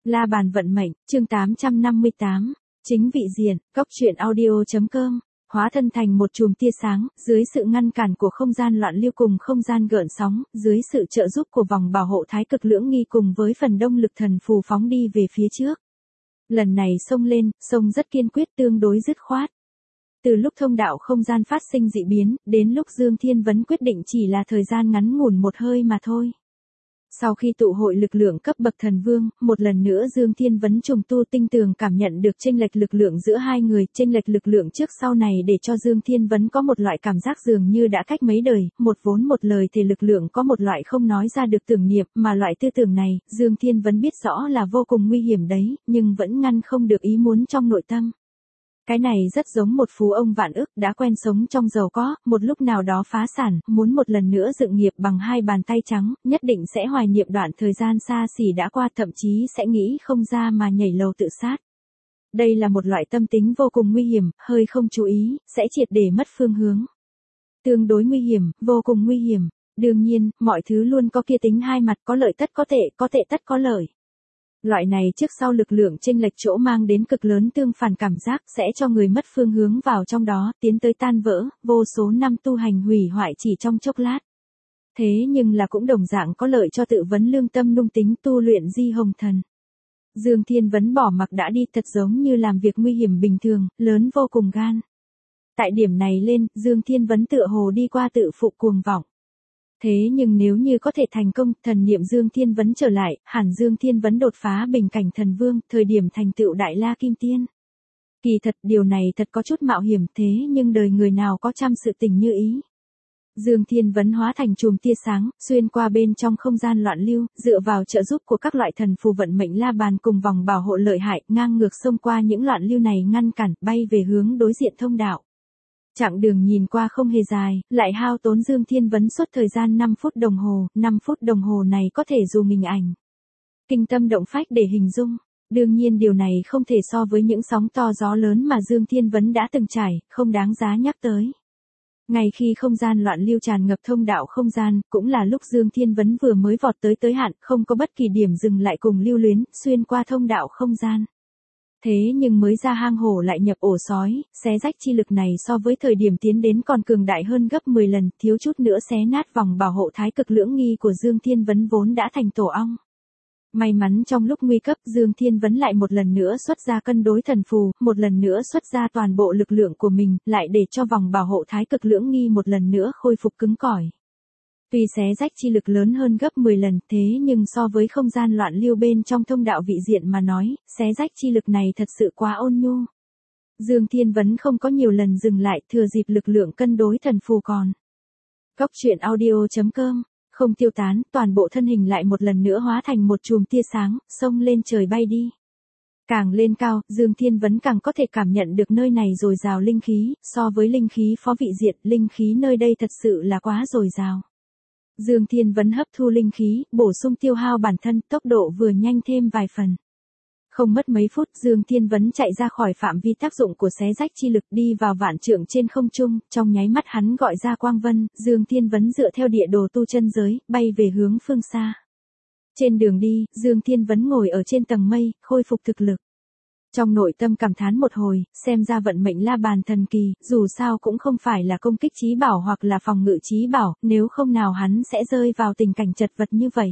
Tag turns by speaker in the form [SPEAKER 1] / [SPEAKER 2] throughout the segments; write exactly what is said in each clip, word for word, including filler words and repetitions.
[SPEAKER 1] La bàn vận mệnh, chương tám trăm năm mươi tám, chính vị diện, góc truyện audio.com, hóa thân thành một chùm tia sáng, dưới sự ngăn cản của không gian loạn lưu cùng không gian gợn sóng, dưới sự trợ giúp của vòng bảo hộ thái cực lưỡng nghi cùng với phần đông lực thần phù phóng đi về phía trước. Lần này xông lên, xông rất kiên quyết tương đối dứt khoát. Từ lúc thông đạo không gian phát sinh dị biến, đến lúc Dương Thiên Vấn quyết định chỉ là thời gian ngắn ngủn một hơi mà thôi. Sau khi tụ hội lực lượng cấp bậc thần vương, một lần nữa Dương Thiên Vấn trùng tu tinh tường cảm nhận được chênh lệch lực lượng giữa hai người, chênh lệch lực lượng trước sau này để cho Dương Thiên Vấn có một loại cảm giác dường như đã cách mấy đời, một vốn một lời thì lực lượng có một loại không nói ra được tưởng niệm, mà loại tư tưởng này, Dương Thiên Vấn biết rõ là vô cùng nguy hiểm đấy, nhưng vẫn ngăn không được ý muốn trong nội tâm. Cái này rất giống một phú ông vạn ức đã quen sống trong giàu có, một lúc nào đó phá sản, muốn một lần nữa dựng nghiệp bằng hai bàn tay trắng, nhất định sẽ hoài niệm đoạn thời gian xa xỉ đã qua, thậm chí sẽ nghĩ không ra mà nhảy lầu tự sát. Đây là một loại tâm tính vô cùng nguy hiểm, hơi không chú ý, sẽ triệt để mất phương hướng. Tương đối nguy hiểm, vô cùng nguy hiểm. Đương nhiên, mọi thứ luôn có kia tính hai mặt, có lợi tất có tệ, có tệ tất có lợi. Loại này trước sau lực lượng chênh lệch chỗ mang đến cực lớn tương phản cảm giác sẽ cho người mất phương hướng vào trong đó, tiến tới tan vỡ, vô số năm tu hành hủy hoại chỉ trong chốc lát. Thế nhưng là cũng đồng dạng có lợi cho tự vấn lương tâm nung tính tu luyện di hồng thần. Dương Thiên Vấn bỏ mặc đã đi, thật giống như làm việc nguy hiểm bình thường, lớn vô cùng gan. Tại điểm này lên, Dương Thiên Vấn tựa hồ đi qua tự phụ cuồng vọng. Thế nhưng nếu như có thể thành công, thần niệm Dương Thiên Vấn trở lại, hẳn Dương Thiên Vấn đột phá bình cảnh thần vương, thời điểm thành tựu đại la kim tiên. Kỳ thật điều này thật có chút mạo hiểm, thế nhưng đời người nào có trăm sự tình như ý. Dương Thiên Vấn hóa thành chùm tia sáng, xuyên qua bên trong không gian loạn lưu, dựa vào trợ giúp của các loại thần phù vận mệnh la bàn cùng vòng bảo hộ lợi hại, ngang ngược xông qua những loạn lưu này ngăn cản, bay về hướng đối diện thông đạo. Chặng đường nhìn qua không hề dài, lại hao tốn Dương Thiên Vấn suốt thời gian năm phút đồng hồ, năm phút đồng hồ này có thể dùng hình ảnh kinh tâm động phách để hình dung. Đương nhiên điều này không thể so với những sóng to gió lớn mà Dương Thiên Vấn đã từng trải, không đáng giá nhắc tới. Ngay khi không gian loạn lưu tràn ngập thông đạo không gian, cũng là lúc Dương Thiên Vấn vừa mới vọt tới tới hạn, không có bất kỳ điểm dừng lại cùng lưu luyến, xuyên qua thông đạo không gian. Thế nhưng mới ra hang hổ lại nhập ổ sói, xé rách chi lực này so với thời điểm tiến đến còn cường đại hơn gấp mười lần, thiếu chút nữa xé nát vòng bảo hộ thái cực lưỡng nghi của Dương Thiên Vấn vốn đã thành tổ ong. May mắn trong lúc nguy cấp, Dương Thiên Vấn lại một lần nữa xuất ra cân đối thần phù, một lần nữa xuất ra toàn bộ lực lượng của mình, lại để cho vòng bảo hộ thái cực lưỡng nghi một lần nữa khôi phục cứng cỏi. Tuy xé rách chi lực lớn hơn gấp mười lần, thế nhưng so với không gian loạn lưu bên trong thông đạo vị diện mà nói, xé rách chi lực này thật sự quá ôn nhu. Dương Thiên Vấn không có nhiều lần dừng lại, thừa dịp lực lượng cân đối thần phù còn. Góc truyện audio.com, không tiêu tán, toàn bộ thân hình lại một lần nữa hóa thành một chùm tia sáng, xông lên trời bay đi. Càng lên cao, Dương Thiên Vấn càng có thể cảm nhận được nơi này dồi dào linh khí, so với linh khí phó vị diện, linh khí nơi đây thật sự là quá dồi dào. Dương Thiên Vấn hấp thu linh khí, bổ sung tiêu hao bản thân, tốc độ vừa nhanh thêm vài phần. Không mất mấy phút, Dương Thiên Vấn chạy ra khỏi phạm vi tác dụng của xé rách chi lực, đi vào vạn trượng trên không trung, trong nháy mắt hắn gọi ra quang vân, Dương Thiên Vấn dựa theo địa đồ tu chân giới, bay về hướng phương xa. Trên đường đi, Dương Thiên Vấn ngồi ở trên tầng mây, khôi phục thực lực. Trong nội tâm cảm thán một hồi, xem ra vận mệnh la bàn thần kỳ, dù sao cũng không phải là công kích chí bảo hoặc là phòng ngự chí bảo, nếu không nào hắn sẽ rơi vào tình cảnh chật vật như vậy.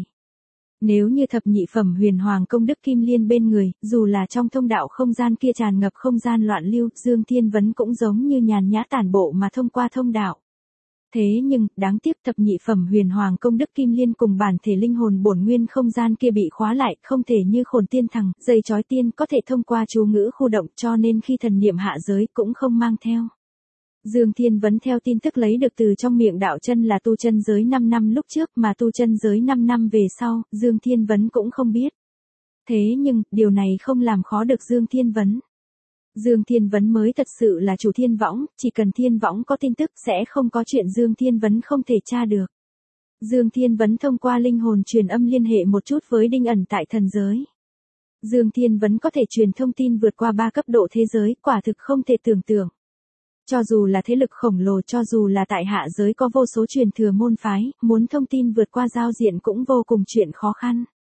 [SPEAKER 1] Nếu như thập nhị phẩm huyền hoàng công đức kim liên bên người, dù là trong thông đạo không gian kia tràn ngập không gian loạn lưu, Dương Thiên Vấn cũng giống như nhàn nhã tản bộ mà thông qua thông đạo. Thế nhưng, đáng tiếc thập nhị phẩm huyền hoàng công đức kim liên cùng bản thể linh hồn bổn nguyên không gian kia bị khóa lại, không thể như khổn tiên thằng, dây chói tiên có thể thông qua chú ngữ khu động, cho nên khi thần niệm hạ giới cũng không mang theo. Dương Thiên Vấn theo tin tức lấy được từ trong miệng đạo chân là tu chân giới năm năm lúc trước, mà tu chân giới năm năm về sau, Dương Thiên Vấn cũng không biết. Thế nhưng, điều này không làm khó được Dương Thiên Vấn. Dương Thiên Vấn mới thật sự là chủ thiên võng, chỉ cần thiên võng có tin tức sẽ không có chuyện Dương Thiên Vấn không thể tra được. Dương Thiên Vấn thông qua linh hồn truyền âm liên hệ một chút với Đinh ẩn tại thần giới. Dương Thiên Vấn có thể truyền thông tin vượt qua ba cấp độ thế giới, quả thực không thể tưởng tượng. Cho dù là thế lực khổng lồ, cho dù là tại hạ giới có vô số truyền thừa môn phái, muốn thông tin vượt qua giao diện cũng vô cùng chuyện khó khăn.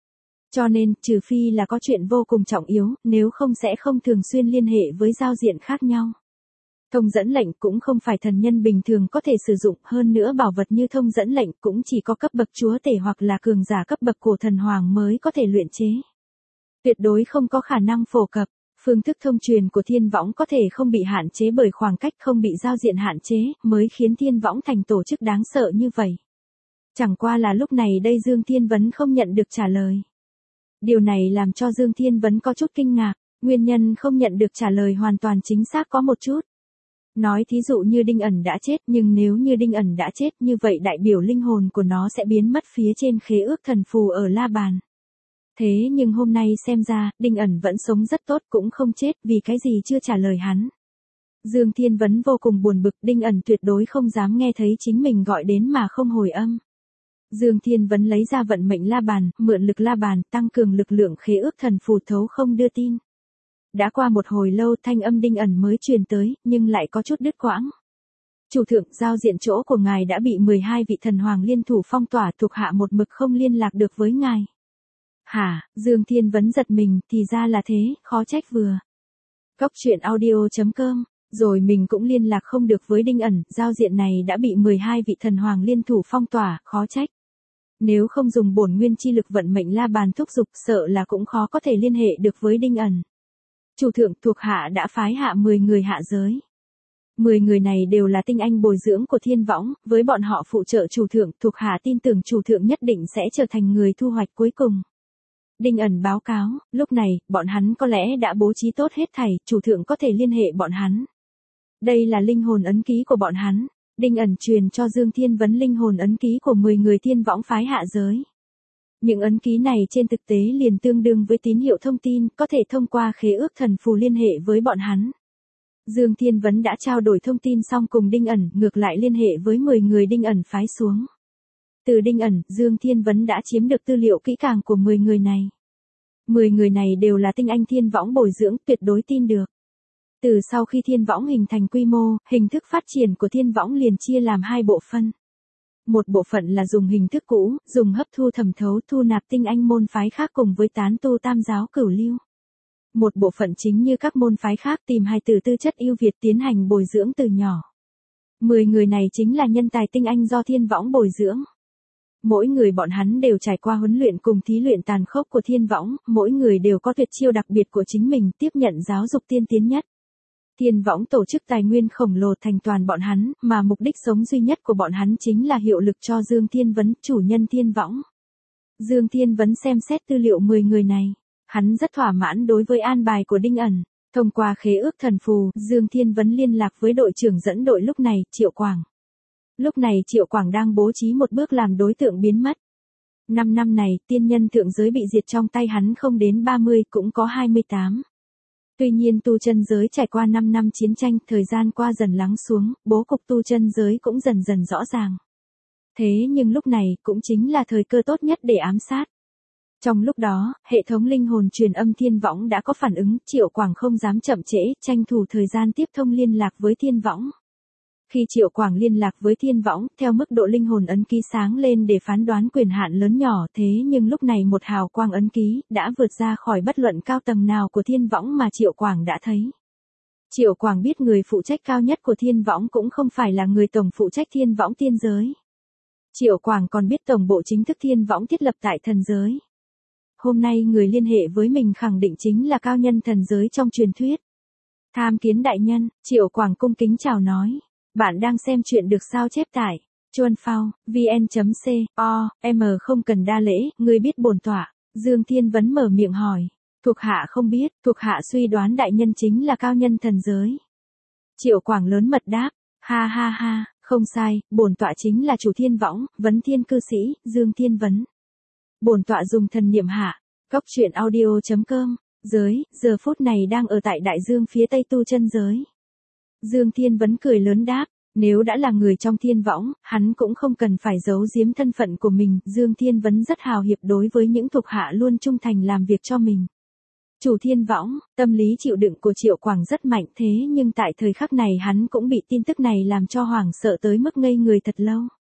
[SPEAKER 1] Cho nên, trừ phi là có chuyện vô cùng trọng yếu, nếu không sẽ không thường xuyên liên hệ với giao diện khác nhau. Thông dẫn lệnh cũng không phải thần nhân bình thường có thể sử dụng, hơn nữa bảo vật như thông dẫn lệnh cũng chỉ có cấp bậc chúa tể hoặc là cường giả cấp bậc của thần hoàng mới có thể luyện chế. Tuyệt đối không có khả năng phổ cập. Phương thức thông truyền của thiên võng có thể không bị hạn chế bởi khoảng cách, không bị giao diện hạn chế, mới khiến thiên võng thành tổ chức đáng sợ như vậy. Chẳng qua là lúc này đây Dương Thiên Vấn không nhận được trả lời. Điều này làm cho Dương Thiên Vấn có chút kinh ngạc, nguyên nhân không nhận được trả lời hoàn toàn chính xác có một chút. Nói thí dụ như Đinh ẩn đã chết, nhưng nếu như Đinh ẩn đã chết như vậy đại biểu linh hồn của nó sẽ biến mất phía trên khế ước thần phù ở La Bàn. Thế nhưng hôm nay xem ra, Đinh ẩn vẫn sống rất tốt, cũng không chết, vì cái gì chưa trả lời hắn. Dương Thiên Vấn vô cùng buồn bực, Đinh ẩn tuyệt đối không dám nghe thấy chính mình gọi đến mà không hồi âm. Dương Thiên Vấn lấy ra vận mệnh La Bàn, mượn lực La Bàn, tăng cường lực lượng khế ước thần phù thấu không đưa tin. Đã qua một hồi lâu thanh âm Đinh ẩn mới truyền tới, nhưng lại có chút đứt quãng. Chủ thượng, giao diện chỗ của ngài đã bị mười hai vị thần hoàng liên thủ phong tỏa, thuộc hạ một mực không liên lạc được với ngài. Hả, Dương Thiên Vấn giật mình, thì ra là thế, khó trách vừa. Cóc truyện audio chấm com, rồi mình cũng liên lạc không được với Đinh ẩn, giao diện này đã bị mười hai vị thần hoàng liên thủ phong tỏa, khó trách. Nếu không dùng bổn nguyên chi lực vận mệnh La Bàn thúc giục, sợ là cũng khó có thể liên hệ được với Đinh ẩn. Chủ thượng, thuộc hạ đã phái hạ mười người hạ giới. mười người này đều là tinh anh bồi dưỡng của thiên võng, với bọn họ phụ trợ chủ thượng, thuộc hạ tin tưởng chủ thượng nhất định sẽ trở thành người thu hoạch cuối cùng. Đinh ẩn báo cáo, lúc này, bọn hắn có lẽ đã bố trí tốt hết thảy, chủ thượng có thể liên hệ bọn hắn. Đây là linh hồn ấn ký của bọn hắn. Đinh ẩn truyền cho Dương Thiên Vấn linh hồn ấn ký của mười người thiên võng phái hạ giới. Những ấn ký này trên thực tế liền tương đương với tín hiệu thông tin, có thể thông qua khế ước thần phù liên hệ với bọn hắn. Dương Thiên Vấn đã trao đổi thông tin xong cùng Đinh ẩn, ngược lại liên hệ với mười người Đinh ẩn phái xuống. Từ Đinh ẩn, Dương Thiên Vấn đã chiếm được tư liệu kỹ càng của mười người này. mười người này đều là tinh anh thiên võng bồi dưỡng, tuyệt đối tin được. Từ sau khi thiên võng hình thành quy mô, hình thức phát triển của thiên võng liền chia làm hai bộ phận. Một bộ phận là dùng hình thức cũ, dùng hấp thu thẩm thấu thu nạp tinh anh môn phái khác cùng với tán tu tam giáo cửu lưu. Một bộ phận chính như các môn phái khác tìm hài tử tư chất ưu việt tiến hành bồi dưỡng từ nhỏ. Mười người này chính là nhân tài tinh anh do thiên võng bồi dưỡng. Mỗi người bọn hắn đều trải qua huấn luyện cùng thí luyện tàn khốc của thiên võng, mỗi người đều có tuyệt chiêu đặc biệt của chính mình, tiếp nhận giáo dục tiên tiến nhất. Thiên võng tổ chức tài nguyên khổng lồ thành toàn bọn hắn, mà mục đích sống duy nhất của bọn hắn chính là hiệu lực cho Dương Thiên Vấn, chủ nhân thiên võng. Dương Thiên Vấn xem xét tư liệu mười người này. Hắn rất thỏa mãn đối với an bài của Đinh ẩn. Thông qua khế ước thần phù, Dương Thiên Vấn liên lạc với đội trưởng dẫn đội lúc này, Triệu Quảng. Lúc này Triệu Quảng đang bố trí một bước làm đối tượng biến mất. Năm năm này, tiên nhân thượng giới bị diệt trong tay hắn không đến ba mươi, cũng có hai mươi tám. Tuy nhiên tu chân giới trải qua năm năm chiến tranh, thời gian qua dần lắng xuống, bố cục tu chân giới cũng dần dần rõ ràng. Thế nhưng lúc này, cũng chính là thời cơ tốt nhất để ám sát. Trong lúc đó, hệ thống linh hồn truyền âm thiên võng đã có phản ứng, Triệu Quảng không dám chậm trễ, tranh thủ thời gian tiếp thông liên lạc với thiên võng. Khi Triệu Quảng liên lạc với thiên võng, theo mức độ linh hồn ấn ký sáng lên để phán đoán quyền hạn lớn nhỏ, thế nhưng lúc này một hào quang ấn ký, đã vượt ra khỏi bất luận cao tầng nào của thiên võng mà Triệu Quảng đã thấy. Triệu Quảng biết người phụ trách cao nhất của thiên võng cũng không phải là người tổng phụ trách thiên võng tiên giới. Triệu Quảng còn biết tổng bộ chính thức thiên võng thiết lập tại thần giới. Hôm nay người liên hệ với mình khẳng định chính là cao nhân thần giới trong truyền thuyết. Tham kiến đại nhân, Triệu Quảng cung kính chào nói. Bạn đang xem chuyện được sao chép tại chuan phao vn chấm co em không cần đa lễ, ngươi biết bổn tọa. Dương Thiên Vấn mở miệng hỏi. Thuộc hạ không biết, thuộc hạ suy đoán đại nhân chính là cao nhân thần giới. Triệu Quảng lớn mật đáp. Ha ha ha, không sai, bổn tọa chính là chủ thiên võng, vấn thiên cư sĩ, Dương Thiên Vấn. Bổn tọa dùng thần niệm hạ. Cóc truyện audio chấm com. Giới, giờ phút này đang ở tại đại dương phía tây tu chân giới. Dương Thiên Vấn cười lớn đáp, nếu đã là người trong thiên võng, hắn cũng không cần phải giấu giếm thân phận của mình. Dương Thiên Vấn rất hào hiệp đối với những thuộc hạ luôn trung thành làm việc cho mình. Chủ thiên võng, tâm lý chịu đựng của Triệu Quảng rất mạnh, thế nhưng tại thời khắc này hắn cũng bị tin tức này làm cho hoảng sợ tới mức ngây người thật lâu.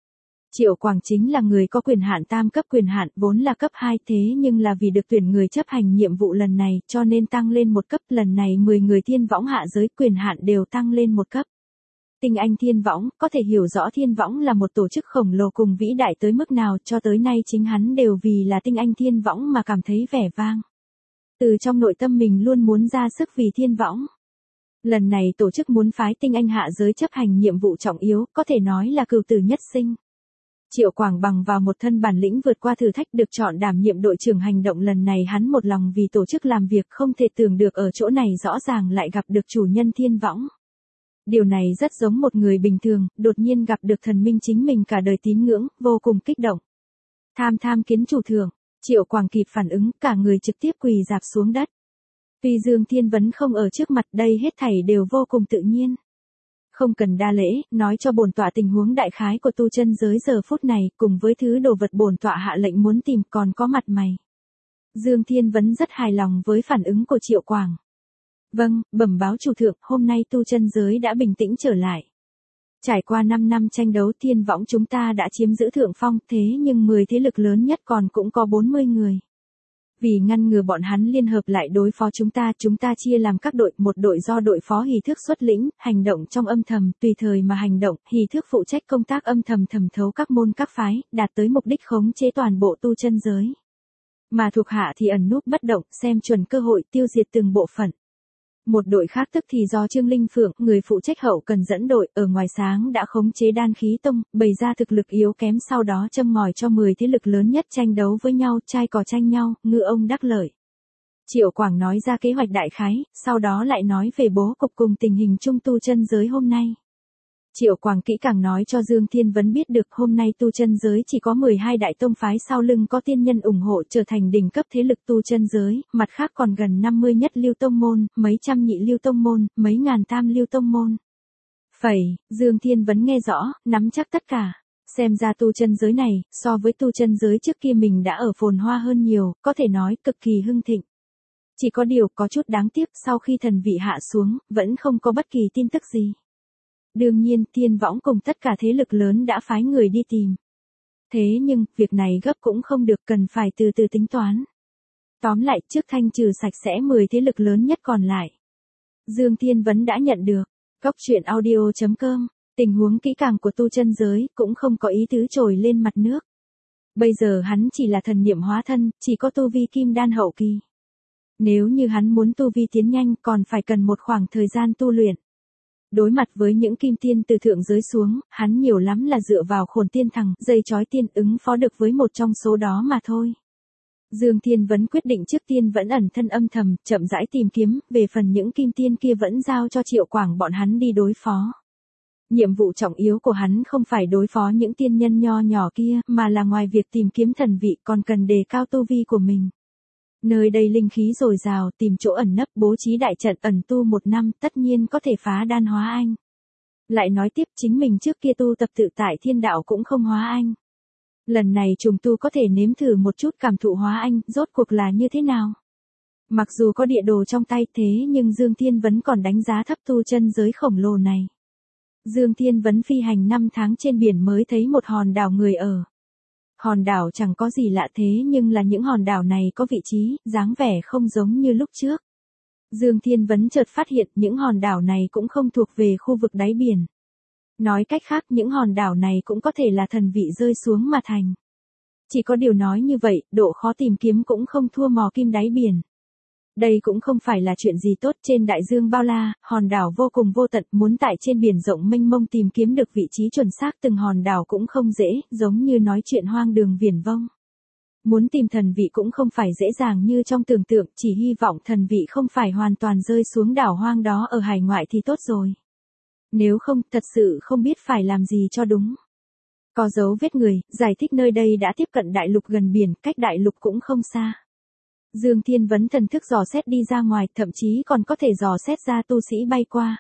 [SPEAKER 1] Triệu Quảng chính là người có quyền hạn tam cấp quyền hạn vốn là cấp hai thế nhưng là vì được tuyển người chấp hành nhiệm vụ lần này cho nên tăng lên một cấp lần này mười người thiên võng hạ giới quyền hạn đều tăng lên một cấp. Tinh anh thiên võng có thể hiểu rõ thiên võng là một tổ chức khổng lồ cùng vĩ đại tới mức nào cho tới nay chính hắn đều vì là tinh anh thiên võng mà cảm thấy vẻ vang. Từ trong nội tâm mình luôn muốn ra sức vì thiên võng. Lần này tổ chức muốn phái tinh anh hạ giới chấp hành nhiệm vụ trọng yếu có thể nói là cửu tử nhất sinh. Triệu Quảng bằng vào một thân bản lĩnh vượt qua thử thách được chọn đảm nhiệm đội trưởng hành động lần này hắn một lòng vì tổ chức làm việc không thể tưởng được ở chỗ này rõ ràng lại gặp được chủ nhân thiên võng. Điều này rất giống một người bình thường, đột nhiên gặp được thần minh chính mình cả đời tín ngưỡng, vô cùng kích động. Tham tham kiến chủ thượng, Triệu Quảng kịp phản ứng, cả người trực tiếp quỳ rạp xuống đất. Tuy Dương Thiên Vấn không ở trước mặt đây hết thảy đều vô cùng tự nhiên. Không cần đa lễ, nói cho bổn tọa tình huống đại khái của tu chân giới giờ phút này, cùng với thứ đồ vật bổn tọa hạ lệnh muốn tìm còn có mặt mày. Dương Thiên Vấn rất hài lòng với phản ứng của Triệu Quảng. Vâng, bẩm báo chủ thượng, hôm nay tu chân giới đã bình tĩnh trở lại. Trải qua năm năm tranh đấu thiên võng chúng ta đã chiếm giữ thượng phong thế nhưng mười thế lực lớn nhất còn cũng có bốn mươi người. Vì ngăn ngừa bọn hắn liên hợp lại đối phó chúng ta, chúng ta chia làm các đội, một đội do đội phó Hỷ Thước xuất lĩnh, hành động trong âm thầm, tùy thời mà hành động, Hỷ Thước phụ trách công tác âm thầm thẩm thấu các môn các phái, đạt tới mục đích khống chế toàn bộ tu chân giới. Mà thuộc hạ thì ẩn núp bất động, xem chuẩn cơ hội tiêu diệt từng bộ phận. Một đội khác tức thì do Trương Linh Phượng, người phụ trách hậu cần dẫn đội, ở ngoài sáng đã khống chế Đan Khí Tông, bày ra thực lực yếu kém sau đó châm ngòi cho mười thế lực lớn nhất tranh đấu với nhau, trai cò tranh nhau, ngư ông đắc lợi. Triệu Quảng nói ra kế hoạch đại khái, sau đó lại nói về bố cục cùng tình hình trung tu chân giới hôm nay. Triệu Quảng kỹ càng nói cho Dương Thiên Vấn biết được hôm nay tu chân giới chỉ có mười hai đại tông phái sau lưng có tiên nhân ủng hộ trở thành đỉnh cấp thế lực tu chân giới, mặt khác còn gần năm mươi nhất lưu tông môn, mấy trăm nhị lưu tông môn, mấy ngàn tam lưu tông môn. Phẩy, Dương Thiên Vấn nghe rõ, nắm chắc tất cả. Xem ra tu chân giới này, so với tu chân giới trước kia mình đã ở phồn hoa hơn nhiều, có thể nói cực kỳ hưng thịnh. Chỉ có điều có chút đáng tiếc sau khi thần vị hạ xuống, vẫn không có bất kỳ tin tức gì. Đương nhiên, thiên võng cùng tất cả thế lực lớn đã phái người đi tìm. Thế nhưng, việc này gấp cũng không được cần phải từ từ tính toán. Tóm lại, trước thanh trừ sạch sẽ mười thế lực lớn nhất còn lại. Dương Thiên Vấn đã nhận được. Góc truyện audio chấm com, tình huống kỹ càng của tu chân giới, cũng không có ý tứ trồi lên mặt nước. Bây giờ hắn chỉ là thần niệm hóa thân, chỉ có tu vi kim đan hậu kỳ. Nếu như hắn muốn tu vi tiến nhanh còn phải cần một khoảng thời gian tu luyện. Đối mặt với những kim tiên từ thượng giới xuống, hắn nhiều lắm là dựa vào khổn tiên thằng, dây chói tiên ứng phó được với một trong số đó mà thôi. Dương Thiên Vấn quyết định trước tiên vẫn ẩn thân âm thầm, chậm rãi tìm kiếm, về phần những kim tiên kia vẫn giao cho Triệu Quảng bọn hắn đi đối phó. Nhiệm vụ trọng yếu của hắn không phải đối phó những tiên nhân nho nhỏ kia, mà là ngoài việc tìm kiếm thần vị còn cần đề cao tu vi của mình. Nơi đây linh khí dồi dào, tìm chỗ ẩn nấp bố trí đại trận ẩn tu một năm tất nhiên có thể phá đan hóa anh. Lại nói tiếp chính mình trước kia tu tập tự tại thiên đạo cũng không hóa anh. Lần này trùng tu có thể nếm thử một chút cảm thụ hóa anh, rốt cuộc là như thế nào. Mặc dù có địa đồ trong tay thế nhưng Dương Thiên Vấn còn đánh giá thấp tu chân giới khổng lồ này. Dương Thiên Vấn phi hành năm tháng trên biển mới thấy một hòn đảo người ở. Hòn đảo chẳng có gì lạ thế nhưng là những hòn đảo này có vị trí, dáng vẻ không giống như lúc trước. Dương Thiên Vấn chợt phát hiện những hòn đảo này cũng không thuộc về khu vực đáy biển. Nói cách khác những hòn đảo này cũng có thể là thần vị rơi xuống mà thành. Chỉ có điều nói như vậy, độ khó tìm kiếm cũng không thua mò kim đáy biển. Đây cũng không phải là chuyện gì tốt trên đại dương bao la, hòn đảo vô cùng vô tận, muốn tại trên biển rộng mênh mông tìm kiếm được vị trí chuẩn xác từng hòn đảo cũng không dễ, giống như nói chuyện hoang đường viển vông. Muốn tìm thần vị cũng không phải dễ dàng như trong tưởng tượng, chỉ hy vọng thần vị không phải hoàn toàn rơi xuống đảo hoang đó ở hải ngoại thì tốt rồi. Nếu không, thật sự không biết phải làm gì cho đúng. Có dấu vết người, giải thích nơi đây đã tiếp cận đại lục gần biển, cách đại lục cũng không xa. Dương Thiên Vấn thần thức dò xét đi ra ngoài, thậm chí còn có thể dò xét ra tu sĩ bay qua.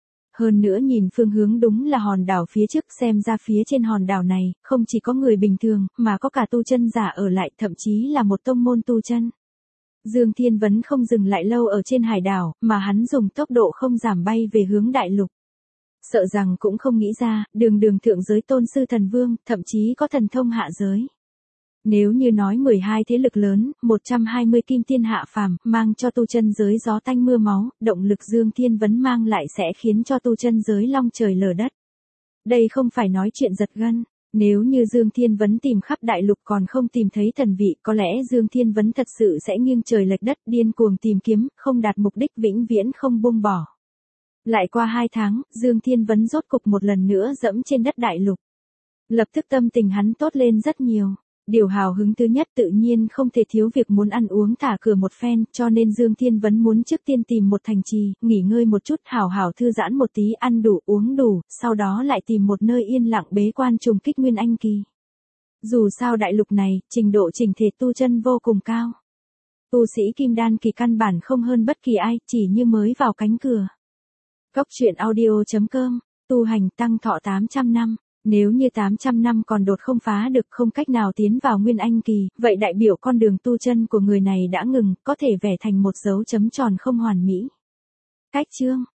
[SPEAKER 1] Hơn nữa nhìn phương hướng đúng là hòn đảo phía trước, xem ra phía trên hòn đảo này, không chỉ có người bình thường, mà có cả tu chân giả ở lại, thậm chí là một tông môn tu chân. Dương Thiên Vấn không dừng lại lâu ở trên hải đảo, mà hắn dùng tốc độ không giảm bay về hướng đại lục. Sợ rằng cũng không nghĩ ra, đường đường thượng giới tôn sư thần vương, thậm chí có thần thông hạ giới. Nếu như nói mười hai thế lực lớn, một trăm hai mươi kim tiên hạ phàm, mang cho tu chân giới gió tanh mưa máu, động lực Dương Thiên Vấn mang lại sẽ khiến cho tu chân giới long trời lở đất. Đây không phải nói chuyện giật gân. Nếu như Dương Thiên Vấn tìm khắp đại lục còn không tìm thấy thần vị, có lẽ Dương Thiên Vấn thật sự sẽ nghiêng trời lệch đất, điên cuồng tìm kiếm, không đạt mục đích vĩnh viễn không buông bỏ. Lại qua hai tháng, Dương Thiên Vấn rốt cục một lần nữa dẫm trên đất đại lục. Lập tức tâm tình hắn tốt lên rất nhiều. Điều hào hứng thứ nhất tự nhiên không thể thiếu việc muốn ăn uống thả cửa một phen, cho nên Dương Thiên Vấn muốn trước tiên tìm một thành trì, nghỉ ngơi một chút, hảo hảo thư giãn một tí, ăn đủ uống đủ, sau đó lại tìm một nơi yên lặng bế quan trùng kích Nguyên Anh kỳ. Dù sao đại lục này, trình độ chỉnh thể tu chân vô cùng cao. Tu sĩ kim đan kỳ căn bản không hơn bất kỳ ai, chỉ như mới vào cánh cửa. Cốc truyện audio chấm com, tu hành tăng thọ tám trăm năm. Nếu như tám trăm năm còn đột không phá được, không cách nào tiến vào Nguyên Anh kỳ, vậy đại biểu con đường tu chân của người này đã ngừng, có thể vẽ thành một dấu chấm tròn không hoàn mỹ. Cách chương